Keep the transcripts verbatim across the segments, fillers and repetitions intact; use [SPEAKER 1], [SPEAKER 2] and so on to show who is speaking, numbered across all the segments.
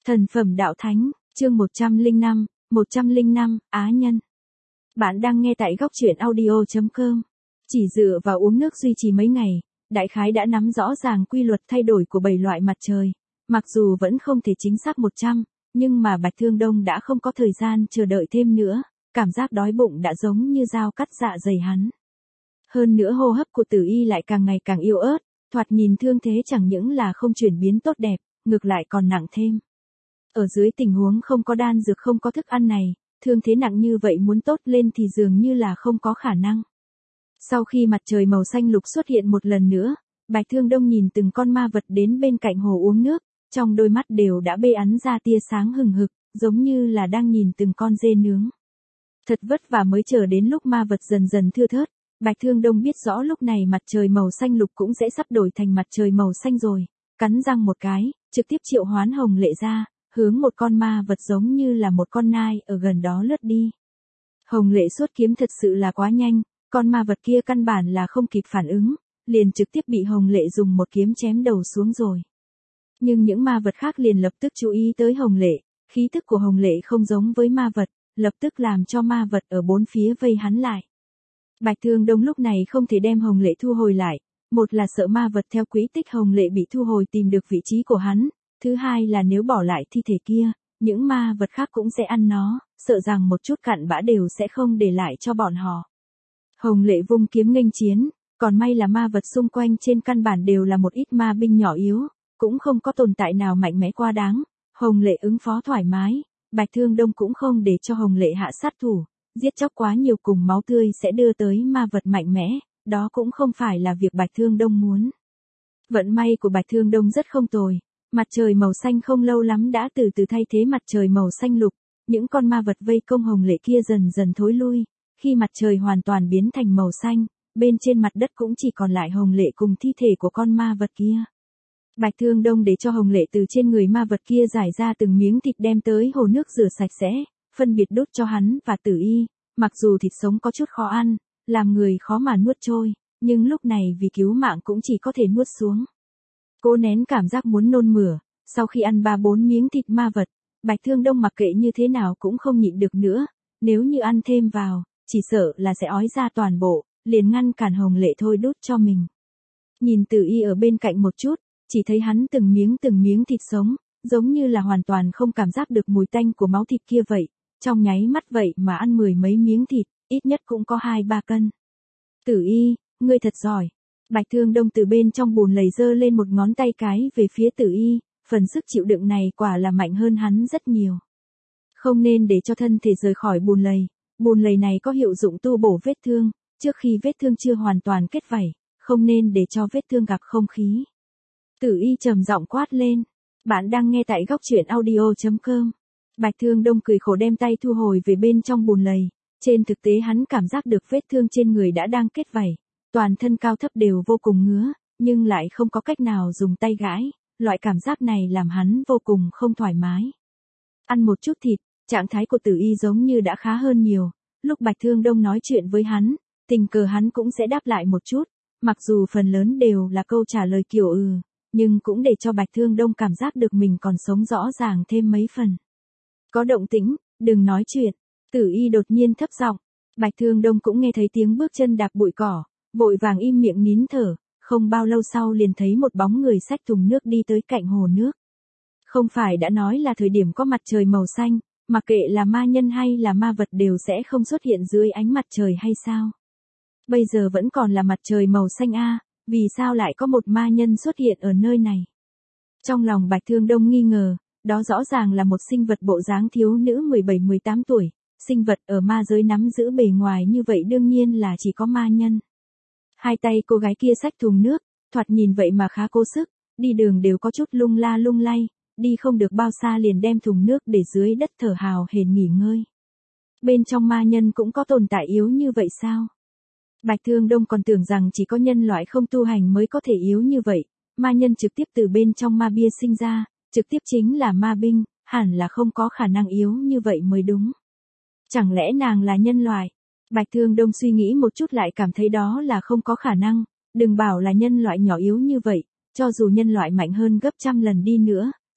[SPEAKER 1] Thần phẩm đạo thánh, chương một trăm lẻ năm, một trăm lẻ năm, Á nhân. Bạn đang nghe tại góc truyện audio chấm com. Chỉ dựa vào uống nước duy trì mấy ngày, đại khái đã nắm rõ ràng quy luật thay đổi của bảy loại mặt trời. Mặc dù vẫn không thể chính xác một trăm, nhưng mà Bạch Thương Đông đã không có thời gian chờ đợi thêm nữa, cảm giác đói bụng đã giống như dao cắt dạ dày hắn. Hơn nữa hô hấp của Tử Y lại càng ngày càng yếu ớt, thoạt nhìn thương thế chẳng những là không chuyển biến tốt đẹp, ngược lại còn nặng thêm. Ở dưới tình huống không có đan dược không có thức ăn này, thương thế nặng như vậy muốn tốt lên thì dường như là không có khả năng. Sau khi mặt trời màu xanh lục xuất hiện một lần nữa, Bạch Thương Đông nhìn từng con ma vật đến bên cạnh hồ uống nước, trong đôi mắt đều đã bê ắn ra tia sáng hừng hực, giống như là đang nhìn từng con dê nướng. Thật vất vả mới chờ đến lúc ma vật dần dần thưa thớt, Bạch Thương Đông biết rõ lúc này mặt trời màu xanh lục cũng sẽ sắp đổi thành mặt trời màu xanh rồi, cắn răng một cái, trực tiếp triệu hoán Hồng Lệ ra, hướng một con ma vật giống như là một con nai ở gần đó lướt đi. Hồng Lệ xuất kiếm thật sự là quá nhanh, con ma vật kia căn bản là không kịp phản ứng, liền trực tiếp bị Hồng Lệ dùng một kiếm chém đầu xuống rồi. Nhưng những ma vật khác liền lập tức chú ý tới Hồng Lệ, khí thức của Hồng Lệ không giống với ma vật, lập tức làm cho ma vật ở bốn phía vây hắn lại. Bạch Thương Đông lúc này không thể đem Hồng Lệ thu hồi lại, một là sợ ma vật theo quỹ tích Hồng Lệ bị thu hồi tìm được vị trí của hắn, thứ hai là nếu bỏ lại thi thể kia, những ma vật khác cũng sẽ ăn nó, sợ rằng một chút cặn bã đều sẽ không để lại cho bọn họ. Hồng Lệ vung kiếm nghênh chiến, còn may là ma vật xung quanh trên căn bản đều là một ít ma binh nhỏ yếu, cũng không có tồn tại nào mạnh mẽ quá đáng. Hồng Lệ ứng phó thoải mái, Bạch Thương Đông cũng không để cho Hồng Lệ hạ sát thủ, giết chóc quá nhiều cùng máu tươi sẽ đưa tới ma vật mạnh mẽ, đó cũng không phải là việc Bạch Thương Đông muốn. Vận may của Bạch Thương Đông rất không tồi, mặt trời màu xanh không lâu lắm đã từ từ thay thế mặt trời màu xanh lục, những con ma vật vây công Hồng Lệ kia dần dần thối lui, khi mặt trời hoàn toàn biến thành màu xanh, bên trên mặt đất cũng chỉ còn lại Hồng Lệ cùng thi thể của con ma vật kia. Bạch Thương Đông để cho Hồng Lệ từ trên người ma vật kia giải ra từng miếng thịt đem tới hồ nước rửa sạch sẽ, phân biệt đút cho hắn và Tử Y, mặc dù thịt sống có chút khó ăn, làm người khó mà nuốt trôi, nhưng lúc này vì cứu mạng cũng chỉ có thể nuốt xuống. Cố nén cảm giác muốn nôn mửa, sau khi ăn ba bốn miếng thịt ma vật, Bạch Thương Đông mặc kệ như thế nào cũng không nhịn được nữa, nếu như ăn thêm vào, chỉ sợ là sẽ ói ra toàn bộ, liền ngăn cản Hồng Lệ thôi đút cho mình. Nhìn Tử Y ở bên cạnh một chút, chỉ thấy hắn từng miếng từng miếng thịt sống, giống như là hoàn toàn không cảm giác được mùi tanh của máu thịt kia vậy, trong nháy mắt vậy mà ăn mười mấy miếng thịt, ít nhất cũng có hai ba cân. Tử Y, ngươi thật giỏi. Bạch Thương Đông từ bên trong bùn lầy giơ lên một ngón tay cái về phía Tử Y, phần sức chịu đựng này quả là mạnh hơn hắn rất nhiều. Không nên để cho thân thể rời khỏi bùn lầy, bùn lầy này có hiệu dụng tu bổ vết thương, trước khi vết thương chưa hoàn toàn kết vảy, không nên để cho vết thương gặp không khí. Tử Y trầm giọng quát lên, bạn đang nghe tại góc truyện audio chấm com. Bạch Thương Đông cười khổ đem tay thu hồi về bên trong bùn lầy, trên thực tế hắn cảm giác được vết thương trên người đã đang kết vảy. Toàn thân cao thấp đều vô cùng ngứa, nhưng lại không có cách nào dùng tay gãi, loại cảm giác này làm hắn vô cùng không thoải mái. Ăn một chút thịt, trạng thái của Tử Y giống như đã khá hơn nhiều, lúc Bạch Thương Đông nói chuyện với hắn, tình cờ hắn cũng sẽ đáp lại một chút, mặc dù phần lớn đều là câu trả lời kiểu ừ, nhưng cũng để cho Bạch Thương Đông cảm giác được mình còn sống rõ ràng thêm mấy phần. Có động tĩnh, đừng nói chuyện, Tử Y đột nhiên thấp giọng, Bạch Thương Đông cũng nghe thấy tiếng bước chân đạp bụi cỏ. Vội vàng im miệng nín thở, không bao lâu sau liền thấy một bóng người xách thùng nước đi tới cạnh hồ nước. Không phải đã nói là thời điểm có mặt trời màu xanh, mặc kệ là ma nhân hay là ma vật đều sẽ không xuất hiện dưới ánh mặt trời hay sao? Bây giờ vẫn còn là mặt trời màu xanh a, à, vì sao lại có một ma nhân xuất hiện ở nơi này? Trong lòng Bạch Thương Đông nghi ngờ, đó rõ ràng là một sinh vật bộ dáng thiếu nữ mười bảy mười tám tuổi, sinh vật ở ma giới nắm giữ bề ngoài như vậy đương nhiên là chỉ có ma nhân. Hai tay cô gái kia xách thùng nước, thoạt nhìn vậy mà khá cố sức, đi đường đều có chút lung la lung lay, đi không được bao xa liền đem thùng nước để dưới đất thở hào hển nghỉ ngơi. Bên trong ma nhân cũng có tồn tại yếu như vậy sao? Bạch Thương Đông còn tưởng rằng chỉ có nhân loại không tu hành mới có thể yếu như vậy, ma nhân trực tiếp từ bên trong ma bia sinh ra, trực tiếp chính là ma binh, hẳn là không có khả năng yếu như vậy mới đúng. Chẳng lẽ nàng là nhân loại? Bạch Thương Đông suy nghĩ một chút lại cảm thấy đó là không có khả năng, đừng bảo là nhân loại nhỏ yếu như vậy, cho dù nhân loại mạnh hơn gấp trăm lần đi nữa,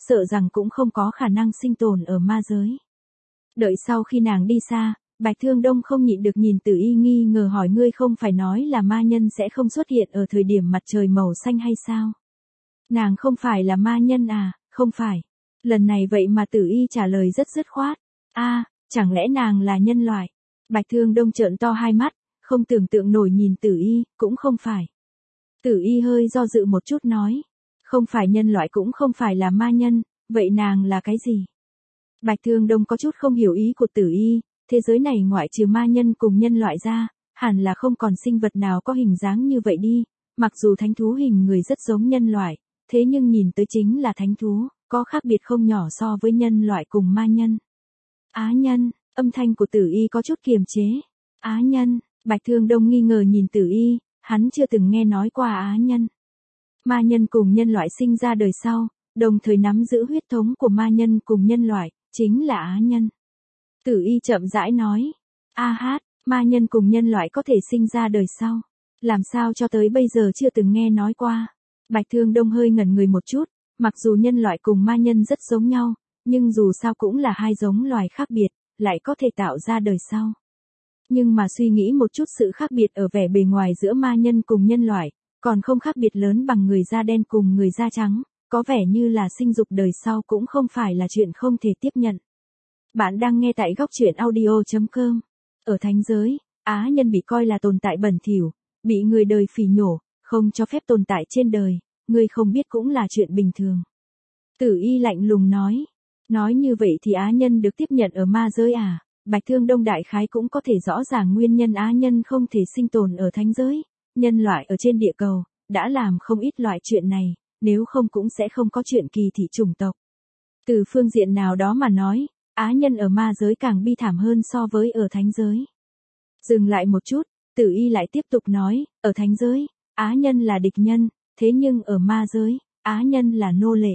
[SPEAKER 1] sợ rằng cũng không có khả năng sinh tồn ở ma giới. Đợi sau khi nàng đi xa, Bạch Thương Đông không nhịn được nhìn Tử Y nghi ngờ hỏi ngươi không phải nói là ma nhân sẽ không xuất hiện ở thời điểm mặt trời màu xanh hay sao? Nàng không phải là ma nhân à, không phải. Lần này vậy mà Tử Y trả lời rất dứt khoát. A, chẳng lẽ nàng là nhân loại? Bạch Thương Đông trợn to hai mắt, không tưởng tượng nổi nhìn Tử Y, cũng không phải. Tử Y hơi do dự một chút nói. Không phải nhân loại cũng không phải là ma nhân, vậy nàng là cái gì? Bạch Thương Đông có chút không hiểu ý của Tử Y, thế giới này ngoại trừ ma nhân cùng nhân loại ra, hẳn là không còn sinh vật nào có hình dáng như vậy đi, mặc dù thánh thú hình người rất giống nhân loại, thế nhưng nhìn tới chính là thánh thú, có khác biệt không nhỏ so với nhân loại cùng ma nhân. Á nhân, âm thanh của Tử Y có chút kiềm chế. Á nhân, Bạch Thương Đông nghi ngờ nhìn Tử Y, hắn chưa từng nghe nói qua á nhân. Ma nhân cùng nhân loại sinh ra đời sau, đồng thời nắm giữ huyết thống của ma nhân cùng nhân loại, chính là á nhân. Tử Y chậm rãi nói, a hát, ma nhân cùng nhân loại có thể sinh ra đời sau. Làm sao cho tới bây giờ chưa từng nghe nói qua. Bạch Thương Đông hơi ngẩn người một chút, mặc dù nhân loại cùng ma nhân rất giống nhau, nhưng dù sao cũng là hai giống loài khác biệt, lại có thể tạo ra đời sau. Nhưng mà suy nghĩ một chút sự khác biệt ở vẻ bề ngoài giữa ma nhân cùng nhân loại, còn không khác biệt lớn bằng người da đen cùng người da trắng, có vẻ như là sinh dục đời sau cũng không phải là chuyện không thể tiếp nhận. Bạn đang nghe tại góc truyện audio chấm com. Ở thánh giới, á nhân bị coi là tồn tại bẩn thỉu, bị người đời phỉ nhổ, không cho phép tồn tại trên đời, người không biết cũng là chuyện bình thường. Tử Y lạnh lùng nói, nói như vậy thì á nhân được tiếp nhận ở ma giới à? Bạch Thương Đông đại khái cũng có thể rõ ràng nguyên nhân á nhân không thể sinh tồn ở thánh giới, nhân loại ở trên địa cầu, đã làm không ít loại chuyện này, nếu không cũng sẽ không có chuyện kỳ thị chủng tộc. Từ phương diện nào đó mà nói, á nhân ở ma giới càng bi thảm hơn so với ở thánh giới. Dừng lại một chút, Tử Y lại tiếp tục nói, ở thánh giới, á nhân là địch nhân, thế nhưng ở ma giới, á nhân là nô lệ.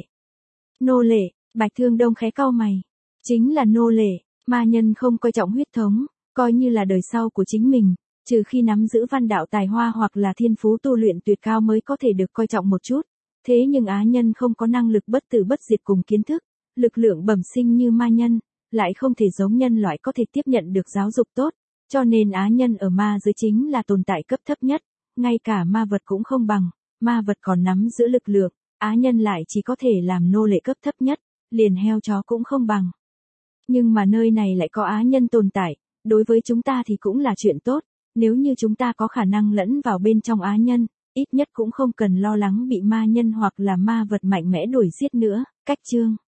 [SPEAKER 1] Nô lệ, Bạch Thương Đông khẽ cau mày, chính là nô lệ, ma nhân không coi trọng huyết thống, coi như là đời sau của chính mình, trừ khi nắm giữ văn đạo tài hoa hoặc là thiên phú tu luyện tuyệt cao mới có thể được coi trọng một chút. Thế nhưng á nhân không có năng lực bất tử bất diệt cùng kiến thức, lực lượng bẩm sinh như ma nhân, lại không thể giống nhân loại có thể tiếp nhận được giáo dục tốt, cho nên á nhân ở ma giới chính là tồn tại cấp thấp nhất, ngay cả ma vật cũng không bằng, ma vật còn nắm giữ lực lượng, á nhân lại chỉ có thể làm nô lệ cấp thấp nhất, liền heo chó cũng không bằng. Nhưng mà nơi này lại có á nhân tồn tại, đối với chúng ta thì cũng là chuyện tốt, nếu như chúng ta có khả năng lẫn vào bên trong á nhân, ít nhất cũng không cần lo lắng bị ma nhân hoặc là ma vật mạnh mẽ đuổi giết nữa. Cách chương